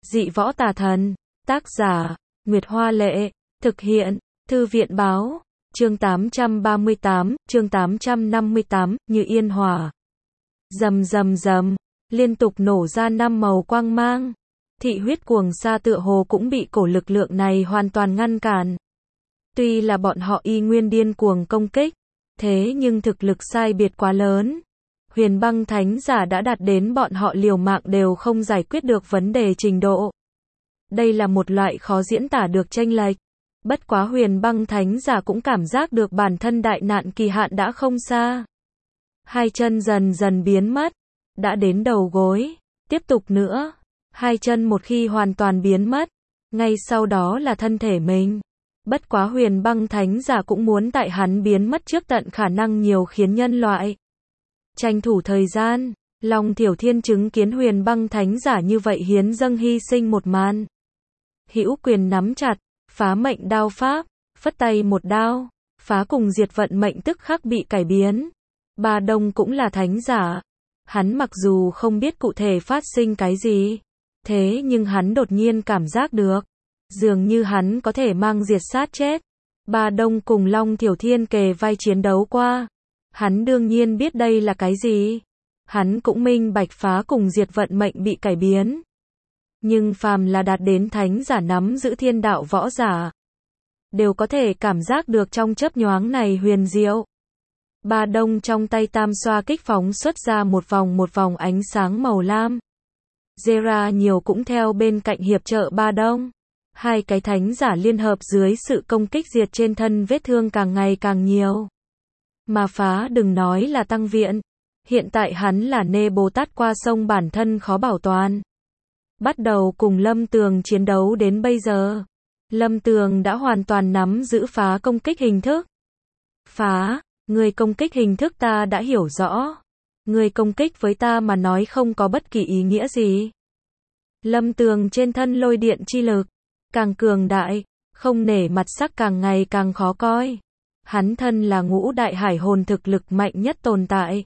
Dị võ tà thần. Tác giả, Nguyệt Hoa Lệ. Thực hiện, Thư viện Báo. Chương 838, chương 858, như yên hỏa. Rầm rầm rầm, liên tục nổ ra 5 màu quang mang. Thị huyết cuồng sa tựa hồ cũng bị cổ lực lượng này hoàn toàn ngăn cản. Tuy là bọn họ y nguyên điên cuồng công kích, thế nhưng thực lực sai biệt quá lớn. Huyền băng thánh giả đã đạt đến bọn họ liều mạng đều không giải quyết được vấn đề trình độ. Đây là một loại khó diễn tả được chênh lệch. Bất quá huyền băng thánh giả cũng cảm giác được bản thân đại nạn kỳ hạn đã không xa. Hai chân dần dần biến mất, đã đến đầu gối, tiếp tục nữa. Hai chân một khi hoàn toàn biến mất, ngay sau đó là thân thể mình. Bất quá huyền băng thánh giả cũng muốn tại hắn biến mất trước tận khả năng nhiều khiến nhân loại. Tranh thủ thời gian, Long Thiểu Thiên chứng kiến huyền băng thánh giả như vậy hiến dâng hy sinh một màn. Hữu quyền nắm chặt, phá mệnh đao pháp, phất tay một đao, phá cùng diệt vận mệnh tức khắc bị cải biến. Ba Đông cũng là thánh giả. Hắn mặc dù không biết cụ thể phát sinh cái gì, thế nhưng hắn đột nhiên cảm giác được, dường như hắn có thể mang diệt sát chết. Ba Đông cùng Long Thiểu Thiên kề vai chiến đấu qua. Hắn đương nhiên biết đây là cái gì. Hắn cũng minh bạch phá cùng diệt vận mệnh bị cải biến. Nhưng phàm là đạt đến thánh giả nắm giữ thiên đạo võ giả, đều có thể cảm giác được trong chớp nhoáng này huyền diệu. Ba Đông trong tay tam xoa kích phóng xuất ra một vòng ánh sáng màu lam. Zera nhiều cũng theo bên cạnh hiệp trợ Ba Đông. Hai cái thánh giả liên hợp dưới sự công kích diệt trên thân vết thương càng ngày càng nhiều. Mà phá đừng nói là tăng viện. Hiện tại hắn là Nê Bồ Tát qua sông bản thân khó bảo toàn. Bắt đầu cùng Lâm Tường chiến đấu đến bây giờ, Lâm Tường đã hoàn toàn nắm giữ phá công kích hình thức. Phá, người công kích hình thức ta đã hiểu rõ. Người công kích với ta mà nói không có bất kỳ ý nghĩa gì. Lâm Tường trên thân lôi điện chi lực càng cường đại, không nể mặt sắc càng ngày càng khó coi. Hắn thân là ngũ đại hải hồn thực lực mạnh nhất tồn tại.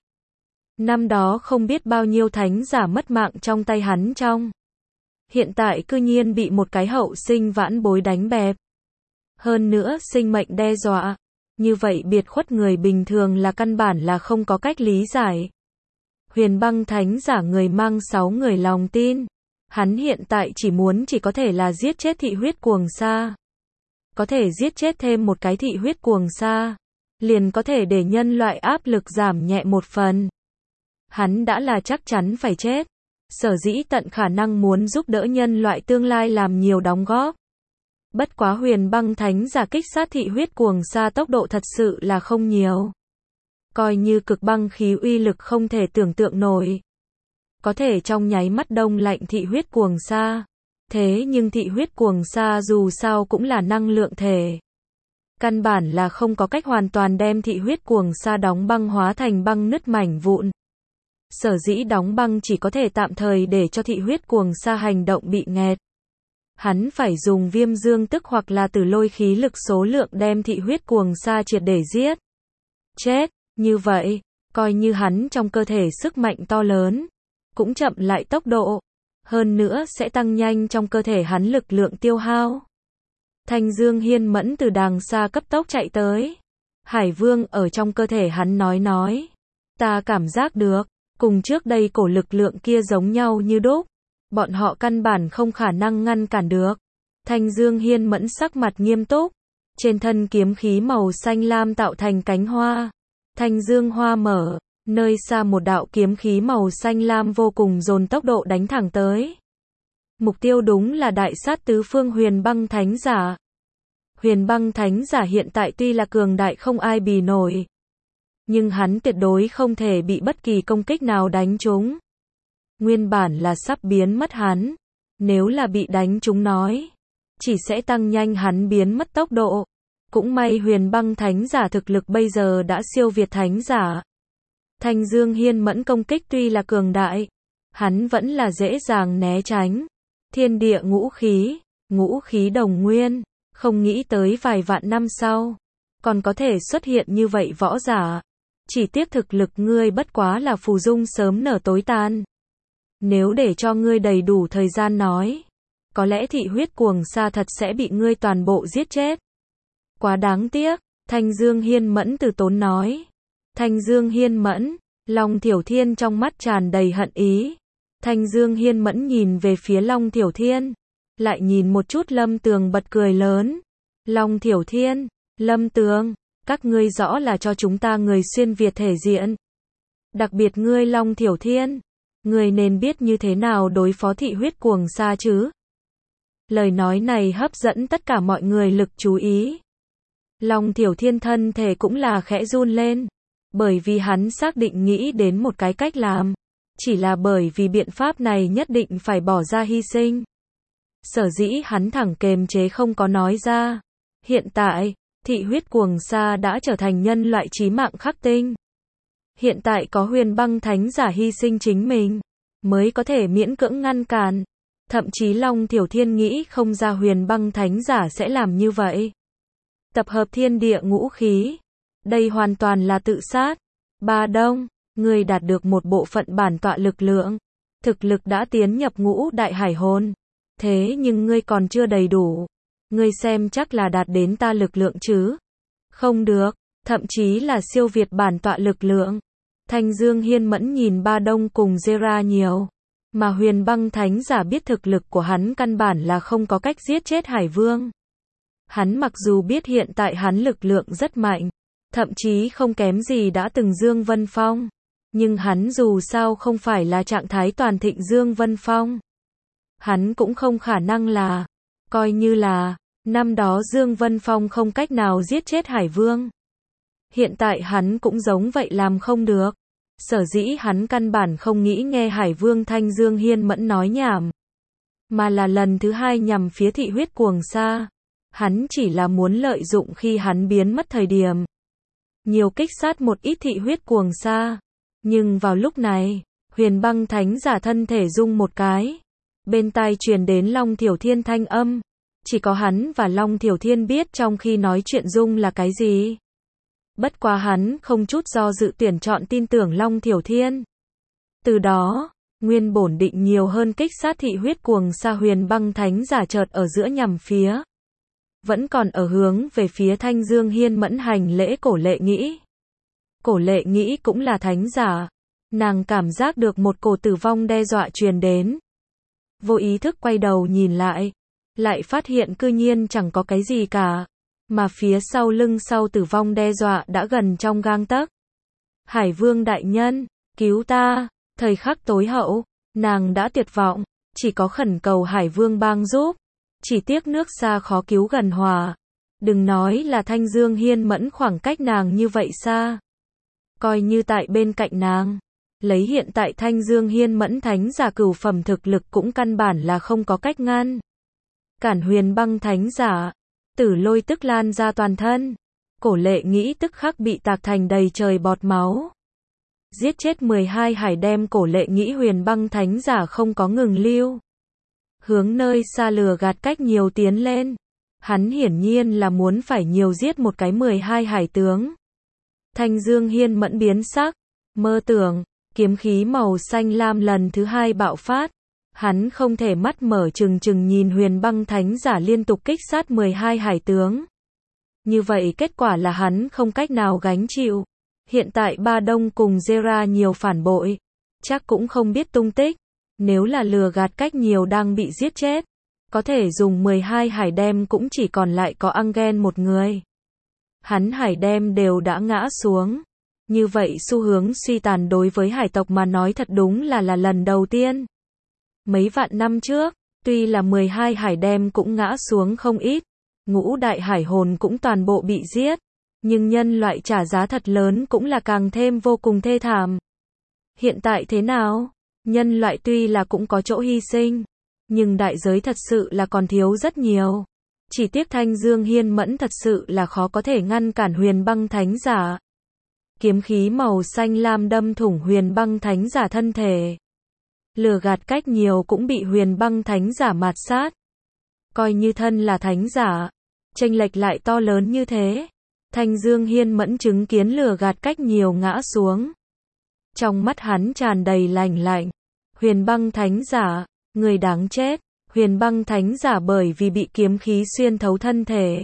Năm đó không biết bao nhiêu thánh giả mất mạng trong tay hắn trong. Hiện tại cư nhiên bị một cái hậu sinh vãn bối đánh bẹp. Hơn nữa sinh mệnh đe dọa. Như vậy biệt khuất người bình thường là căn bản là không có cách lý giải. Huyền băng thánh giả người mang 6 người lòng tin. Hắn hiện tại chỉ có thể là giết chết thị huyết cuồng sa. Có thể giết chết thêm một cái thị huyết cuồng sa, liền có thể để nhân loại áp lực giảm nhẹ một phần. Hắn đã là chắc chắn phải chết. Sở dĩ tận khả năng muốn giúp đỡ nhân loại tương lai làm nhiều đóng góp. Bất quá huyền băng thánh giả kích sát thị huyết cuồng sa tốc độ thật sự là không nhiều. Coi như cực băng khí uy lực không thể tưởng tượng nổi. Có thể trong nháy mắt đông lạnh thị huyết cuồng sa. Thế nhưng thị huyết cuồng sa dù sao cũng là năng lượng thể. Căn bản là không có cách hoàn toàn đem thị huyết cuồng sa đóng băng hóa thành băng nứt mảnh vụn. Sở dĩ đóng băng chỉ có thể tạm thời để cho thị huyết cuồng sa hành động bị nghẹt. Hắn phải dùng viêm dương tức hoặc là từ lôi khí lực số lượng đem thị huyết cuồng sa triệt để giết. Chết, như vậy, coi như hắn trong cơ thể sức mạnh to lớn, cũng chậm lại tốc độ. Hơn nữa sẽ tăng nhanh trong cơ thể hắn lực lượng tiêu hao. Thanh Dương Hiên Mẫn từ đàng xa cấp tốc chạy tới. Hải Vương ở trong cơ thể hắn nói. Ta cảm giác được, cùng trước đây cổ lực lượng kia giống nhau như đúc. Bọn họ căn bản không khả năng ngăn cản được. Thanh Dương Hiên Mẫn sắc mặt nghiêm túc. Trên thân kiếm khí màu xanh lam tạo thành cánh hoa. Thanh Dương hoa mở. Nơi xa một đạo kiếm khí màu xanh lam vô cùng dồn tốc độ đánh thẳng tới. Mục tiêu đúng là đại sát tứ phương huyền băng thánh giả. Huyền băng thánh giả hiện tại tuy là cường đại không ai bì nổi. Nhưng hắn tuyệt đối không thể bị bất kỳ công kích nào đánh trúng. Nguyên bản là sắp biến mất hắn. Nếu là bị đánh trúng nói, chỉ sẽ tăng nhanh hắn biến mất tốc độ. Cũng may huyền băng thánh giả thực lực bây giờ đã siêu việt thánh giả. Thanh Dương Hiên Mẫn công kích tuy là cường đại, hắn vẫn là dễ dàng né tránh. Thiên địa ngũ khí đồng nguyên, không nghĩ tới vài vạn năm sau, còn có thể xuất hiện như vậy võ giả. Chỉ tiếc thực lực ngươi bất quá là phù dung sớm nở tối tan. Nếu để cho ngươi đầy đủ thời gian nói, có lẽ thị huyết cuồng sa thật sẽ bị ngươi toàn bộ giết chết. Quá đáng tiếc, Thanh Dương Hiên Mẫn từ tốn nói. Thanh Dương Hiên Mẫn, Long Thiểu Thiên trong mắt tràn đầy hận ý. Thanh Dương Hiên Mẫn nhìn về phía Long Thiểu Thiên, lại nhìn một chút Lâm Tường bật cười lớn. Long Thiểu Thiên, Lâm Tường, các ngươi rõ là cho chúng ta người xuyên Việt thể diện. Đặc biệt ngươi Long Thiểu Thiên, ngươi nên biết như thế nào đối phó thị huyết cuồng sa chứ. Lời nói này hấp dẫn tất cả mọi người lực chú ý. Long Thiểu Thiên thân thể cũng là khẽ run lên, bởi vì hắn xác định nghĩ đến một cái cách làm, chỉ là bởi vì biện pháp này nhất định phải bỏ ra hy sinh. Sở dĩ hắn thẳng kềm chế không có nói ra. Hiện tại, thị huyết cuồng sa đã trở thành nhân loại chí mạng khắc tinh. Hiện tại có Huyền Băng Thánh Giả hy sinh chính mình, mới có thể miễn cưỡng ngăn cản. Thậm chí Long Thiểu Thiên nghĩ không ra Huyền Băng Thánh Giả sẽ làm như vậy. Tập hợp thiên địa ngũ khí. Đây hoàn toàn là tự sát. Ba Đông, ngươi đạt được một bộ phận bản tọa lực lượng. Thực lực đã tiến nhập ngũ đại hải hồn. Thế nhưng ngươi còn chưa đầy đủ. Ngươi xem chắc là đạt đến ta lực lượng chứ? Không được, thậm chí là siêu việt bản tọa lực lượng. Thanh Dương Hiên Mẫn nhìn Ba Đông cùng Zera nhiều. Mà Huyền Băng Thánh Giả biết thực lực của hắn căn bản là không có cách giết chết Hải Vương. Hắn mặc dù biết hiện tại hắn lực lượng rất mạnh, thậm chí không kém gì đã từng Dương Vân Phong, nhưng hắn dù sao không phải là trạng thái toàn thịnh Dương Vân Phong. Hắn cũng không khả năng là, coi như là, năm đó Dương Vân Phong không cách nào giết chết Hải Vương. Hiện tại hắn cũng giống vậy làm không được. Sở dĩ hắn căn bản không nghĩ nghe Hải Vương Thanh Dương Hiên Mẫn nói nhảm, mà là lần thứ hai nhằm phía thị huyết cuồng sa. Hắn chỉ là muốn lợi dụng khi hắn biến mất thời điểm, nhiều kích sát một ít thị huyết cuồng sa. Nhưng vào lúc này, Huyền Băng Thánh Giả thân thể rung một cái. Bên tai truyền đến Long Thiểu Thiên thanh âm. Chỉ có hắn và Long Thiểu Thiên biết trong khi nói chuyện rung là cái gì. Bất quá hắn không chút do dự tuyển chọn tin tưởng Long Thiểu Thiên. Từ đó, nguyên bổn định nhiều hơn kích sát thị huyết cuồng sa Huyền Băng Thánh Giả chợt ở giữa nhằm phía. Vẫn còn ở hướng về phía Thanh Dương Hiên Mẫn hành lễ Cổ Lệ Nghĩ. Cổ Lệ Nghĩ cũng là thánh giả. Nàng cảm giác được một cổ tử vong đe dọa truyền đến. Vô ý thức quay đầu nhìn lại phát hiện cư nhiên chẳng có cái gì cả. Mà phía sau lưng sau tử vong đe dọa đã gần trong gang tấc. Hải Vương đại nhân, cứu ta, thời khắc tối hậu, nàng đã tuyệt vọng, chỉ có khẩn cầu Hải Vương bang giúp. Chỉ tiếc nước xa khó cứu gần hòa. Đừng nói là Thanh Dương Hiên Mẫn khoảng cách nàng như vậy xa. Coi như tại bên cạnh nàng, lấy hiện tại Thanh Dương Hiên Mẫn thánh giả cửu phẩm thực lực cũng căn bản là không có cách ngăn cản Huyền Băng Thánh Giả. Tử lôi tức lan ra toàn thân. Cổ Lệ Nghĩ tức khắc bị tạc thành đầy trời bọt máu. Giết chết 12 hải đem Cổ Lệ Nghĩ Huyền Băng Thánh Giả không có ngừng lưu. Hướng nơi xa lừa gạt cách nhiều tiến lên. Hắn hiển nhiên là muốn phải nhiều giết một cái 12 hải tướng. Thanh Dương Hiên Mẫn biến sắc, mơ tưởng, kiếm khí màu xanh lam lần thứ hai bạo phát. Hắn không thể mắt mở trừng trừng nhìn Huyền Băng Thánh Giả liên tục kích sát 12 hải tướng. Như vậy kết quả là hắn không cách nào gánh chịu. Hiện tại Ba Đông cùng Zera nhiều phản bội, chắc cũng không biết tung tích. Nếu là lừa gạt cách nhiều đang bị giết chết, có thể dùng 12 hải đem cũng chỉ còn lại có Angen một người. Hắn hải đem đều đã ngã xuống. Như vậy xu hướng suy tàn đối với hải tộc mà nói thật đúng là lần đầu tiên. Mấy vạn năm trước, tuy là 12 hải đem cũng ngã xuống không ít, ngũ đại hải hồn cũng toàn bộ bị giết, nhưng nhân loại trả giá thật lớn cũng là càng thêm vô cùng thê thảm. Hiện tại thế nào? Nhân loại tuy là cũng có chỗ hy sinh, nhưng đại giới thật sự là còn thiếu rất nhiều. Chỉ tiếc Thanh Dương Hiên Mẫn thật sự là khó có thể ngăn cản Huyền Băng Thánh Giả. Kiếm khí màu xanh lam đâm thủng Huyền Băng Thánh Giả thân thể. Lừa gạt cách nhiều cũng bị Huyền Băng Thánh Giả mạt sát. Coi như thân là thánh giả, chênh lệch lại to lớn như thế. Thanh Dương Hiên Mẫn chứng kiến lừa gạt cách nhiều ngã xuống. Trong mắt hắn tràn đầy lạnh lạnh. Huyền Băng Thánh Giả, người đáng chết, Huyền Băng Thánh Giả bởi vì bị kiếm khí xuyên thấu thân thể,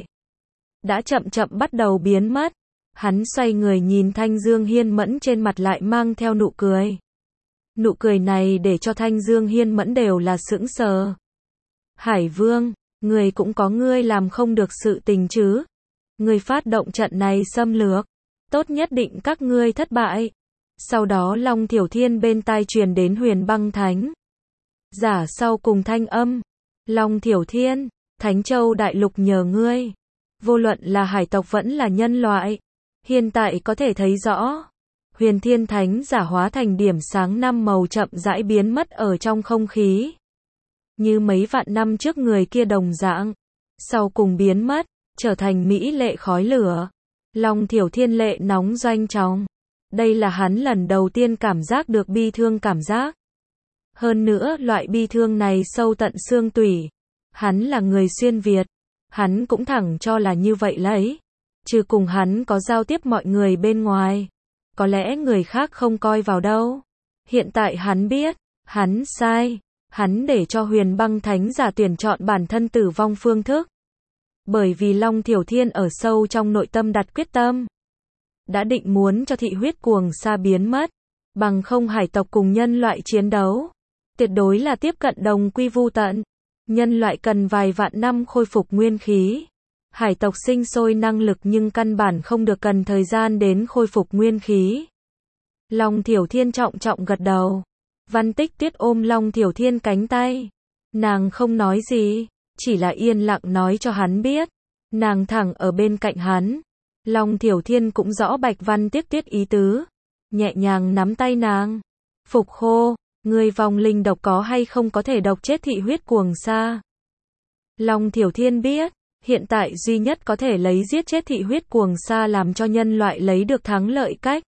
đã chậm chậm bắt đầu biến mất. Hắn xoay người nhìn Thanh Dương Hiên Mẫn, trên mặt lại mang theo nụ cười. Nụ cười này để cho Thanh Dương Hiên Mẫn đều là sững sờ. Hải Vương, ngươi cũng có ngươi làm không được sự tình chứ? Ngươi phát động trận này xâm lược, tốt nhất định các ngươi thất bại. Sau đó Long Thiểu Thiên bên tai truyền đến Huyền Băng Thánh Giả sau cùng thanh âm. Long Thiểu Thiên, Thánh Châu Đại Lục nhờ ngươi. Vô luận là hải tộc vẫn là nhân loại, hiện tại có thể thấy rõ. Huyền Thiên Thánh Giả hóa thành điểm sáng 5 màu chậm rãi biến mất ở trong không khí. Như mấy vạn năm trước người kia đồng dạng. Sau cùng biến mất, trở thành mỹ lệ khói lửa. Long Thiểu Thiên lệ nóng doanh trọng. Đây là hắn lần đầu tiên cảm giác được bi thương cảm giác. Hơn nữa loại bi thương này sâu tận xương tủy. Hắn là người xuyên Việt. Hắn cũng thẳng cho là như vậy lấy. Trừ cùng hắn có giao tiếp mọi người bên ngoài. Có lẽ người khác không coi vào đâu. Hiện tại hắn biết, hắn sai. Hắn để cho Huyền Băng Thánh Giả tuyển chọn bản thân tử vong phương thức. Bởi vì Long Thiểu Thiên ở sâu trong nội tâm đặt quyết tâm. Đã định muốn cho thị huyết cuồng sa biến mất. Bằng không hải tộc cùng nhân loại chiến đấu. Tuyệt đối là tiếp cận đồng quy vu tận. Nhân loại cần vài vạn năm khôi phục nguyên khí. Hải tộc sinh sôi năng lực nhưng căn bản không được cần thời gian đến khôi phục nguyên khí. Long Thiểu Thiên trọng trọng gật đầu. Văn Tích Tuyết ôm Long Thiểu Thiên cánh tay. Nàng không nói gì, chỉ là yên lặng nói cho hắn biết. Nàng thẳng ở bên cạnh hắn. Long Thiểu Thiên cũng rõ Bạch Văn Tích Tuyết ý tứ. Nhẹ nhàng nắm tay nàng. Phục Khô, người vong linh độc có hay không có thể độc chết thị huyết cuồng sa? Long Thiểu Thiên biết, hiện tại duy nhất có thể lấy giết chết thị huyết cuồng sa làm cho nhân loại lấy được thắng lợi cách.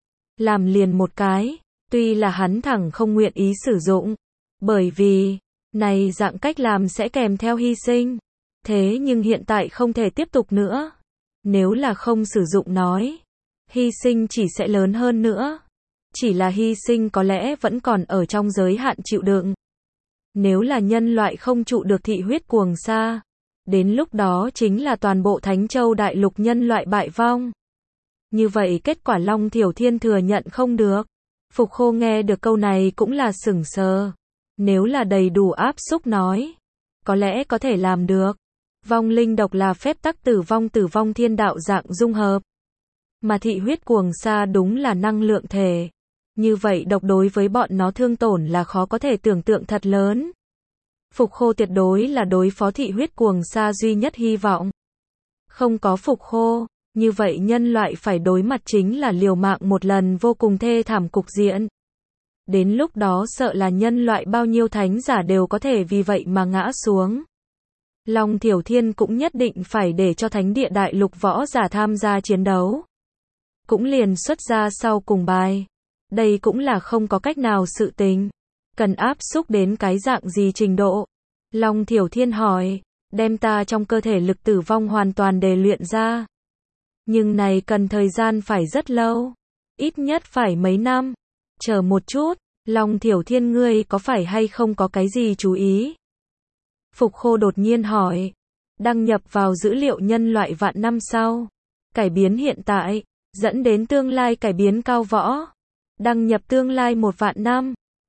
Làm liền một cái, tuy là hắn thẳng không nguyện ý sử dụng. Bởi vì, này dạng cách làm sẽ kèm theo hy sinh. Thế nhưng hiện tại không thể tiếp tục nữa. Nếu là không sử dụng nói, hy sinh chỉ sẽ lớn hơn nữa. Chỉ là hy sinh có lẽ vẫn còn ở trong giới hạn chịu đựng. Nếu là nhân loại không trụ được thị huyết cuồng sa, đến lúc đó chính là toàn bộ Thánh Châu Đại Lục nhân loại bại vong. Như vậy kết quả Long Thiểu Thiên thừa nhận không được. Phục Khô nghe được câu này cũng là sửng sờ. Nếu là đầy đủ áp xúc nói, có lẽ có thể làm được. Vong linh độc là phép tắc tử vong thiên đạo dạng dung hợp. Mà thị huyết cuồng sa đúng là năng lượng thể. Như vậy độc đối với bọn nó thương tổn là khó có thể tưởng tượng thật lớn. Phục Khô tuyệt đối là đối phó thị huyết cuồng sa duy nhất hy vọng. Không có Phục Khô, như vậy nhân loại phải đối mặt chính là liều mạng một lần vô cùng thê thảm cục diện. Đến lúc đó sợ là nhân loại bao nhiêu thánh giả đều có thể vì vậy mà ngã xuống. Long Thiểu Thiên cũng nhất định phải để cho Thánh Địa Đại Lục võ giả tham gia chiến đấu. Cũng liền xuất ra sau cùng bài. Đây cũng là không có cách nào sự tình. Cần áp xúc đến cái dạng gì trình độ? Long Thiểu Thiên hỏi, đem ta trong cơ thể lực tử vong hoàn toàn đề luyện ra. Nhưng này cần thời gian phải rất lâu. Ít nhất phải mấy năm. Chờ một chút, Long Thiểu Thiên ngươi có phải hay không có cái gì chú ý? Phục Khô đột nhiên hỏi. Đăng nhập vào dữ liệu nhân loại vạn năm sau. Cải biến hiện tại, dẫn đến tương lai cải biến cao võ. Đăng nhập tương lai 1 vạn năm.